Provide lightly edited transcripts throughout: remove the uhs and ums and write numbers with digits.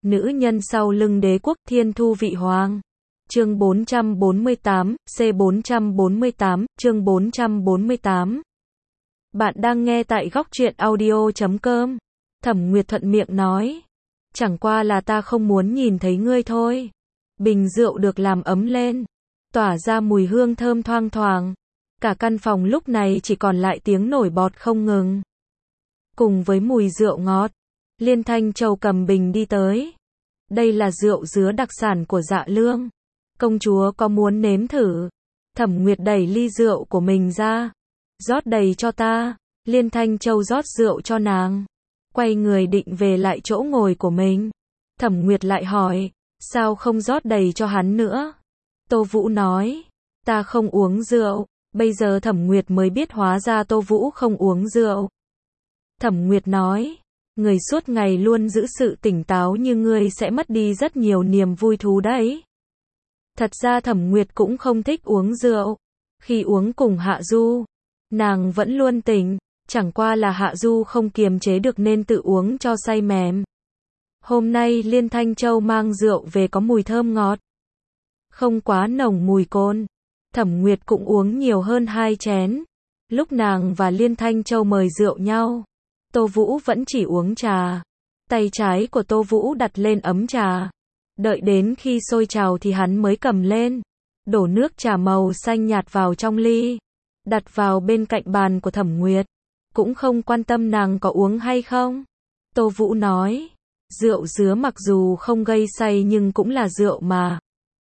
Nữ nhân sau lưng đế quốc Thiên Thu Vị Hoàng. Chương 448, C448, chương 448. Bạn đang nghe tại góc truyện audio.com. Thẩm Nguyệt thuận miệng nói. Chẳng qua là ta không muốn nhìn thấy ngươi thôi. Bình rượu được làm ấm lên, tỏa ra mùi hương thơm thoang thoảng. Cả căn phòng lúc này chỉ còn lại tiếng nổi bọt không ngừng. Cùng với mùi rượu ngọt, Liên Thanh Châu cầm bình đi tới. Đây là rượu dứa đặc sản của Dạ Lương. Công chúa có muốn nếm thử? Thẩm Nguyệt đẩy ly rượu của mình ra. Rót đầy cho ta. Liên Thanh Châu rót rượu cho nàng. Quay người định về lại chỗ ngồi của mình. Thẩm Nguyệt lại hỏi, sao không rót đầy cho hắn nữa? Tô Vũ nói, ta không uống rượu. Bây giờ Thẩm Nguyệt mới biết hóa ra Tô Vũ không uống rượu. Thẩm Nguyệt nói, người suốt ngày luôn giữ sự tỉnh táo như ngươi sẽ mất đi rất nhiều niềm vui thú đấy. Thật ra Thẩm Nguyệt cũng không thích uống rượu. Khi uống cùng Hạ Du, nàng vẫn luôn tỉnh, chẳng qua là Hạ Du không kiềm chế được nên tự uống cho say mềm. Hôm nay Liên Thanh Châu mang rượu về có mùi thơm ngọt, không quá nồng mùi cồn. Thẩm Nguyệt cũng uống nhiều hơn 2 chén. Lúc nàng và Liên Thanh Châu mời rượu nhau, Tô Vũ vẫn chỉ uống trà. Tay trái của Tô Vũ đặt lên ấm trà. Đợi đến khi sôi trào thì hắn mới cầm lên, đổ nước trà màu xanh nhạt vào trong ly, đặt vào bên cạnh bàn của Thẩm Nguyệt. Cũng không quan tâm nàng có uống hay không. Tô Vũ nói, rượu dứa mặc dù không gây say nhưng cũng là rượu mà.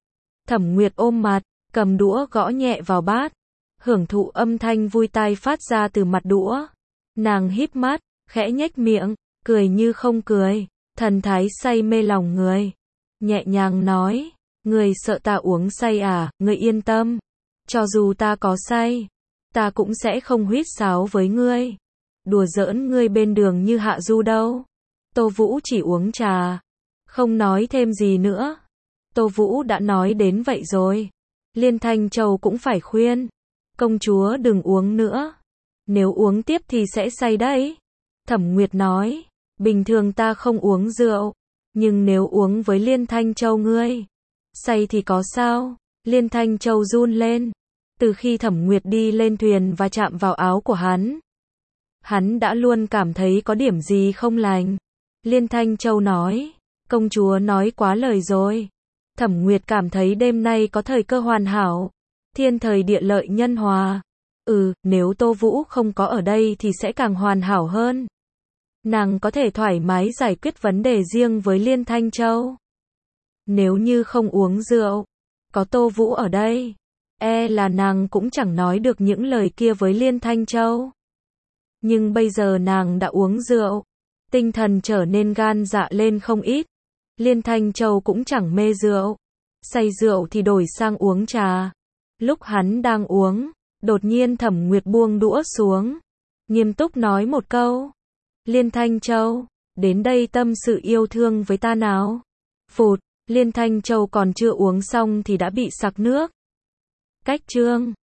Thẩm Nguyệt ôm mặt, cầm đũa gõ nhẹ vào bát, hưởng thụ âm thanh vui tai phát ra từ mặt đũa. Nàng híp mắt, khẽ nhếch miệng, cười như không cười, thần thái say mê lòng người. Nhẹ nhàng nói, ngươi sợ ta uống say à? Ngươi yên tâm, cho dù ta có say, ta cũng sẽ không huýt sáo với ngươi, đùa giỡn ngươi bên đường như Hạ Du đâu. Tô Vũ chỉ uống trà, không nói thêm gì nữa. Tô Vũ đã nói đến vậy rồi. Liên Thanh Châu cũng phải khuyên, công chúa đừng uống nữa, nếu uống tiếp thì sẽ say đấy. Thẩm Nguyệt nói, bình thường ta không uống rượu, nhưng nếu uống với Liên Thanh Châu ngươi, say thì có sao? Liên Thanh Châu run lên. Từ khi Thẩm Nguyệt đi lên thuyền và chạm vào áo của hắn đã luôn cảm thấy có điểm gì không lành. Liên Thanh Châu nói, công chúa nói quá lời rồi. Thẩm Nguyệt cảm thấy đêm nay có thời cơ hoàn hảo, thiên thời địa lợi nhân hòa. Nếu Tô Vũ không có ở đây thì sẽ càng hoàn hảo hơn. Nàng có thể thoải mái giải quyết vấn đề riêng với Liên Thanh Châu. Nếu như không uống rượu, có Tô Vũ ở đây, là nàng cũng chẳng nói được những lời kia với Liên Thanh Châu. Nhưng bây giờ nàng đã uống rượu, tinh thần trở nên gan dạ lên không ít. Liên Thanh Châu cũng chẳng mê rượu, say rượu thì đổi sang uống trà. Lúc hắn đang uống, đột nhiên Thẩm Nguyệt buông đũa xuống, nghiêm túc nói một câu, Liên Thanh Châu, đến đây tâm sự yêu thương với ta nào. Phụt, Liên Thanh Châu còn chưa uống xong thì đã bị sặc nước. Cách chương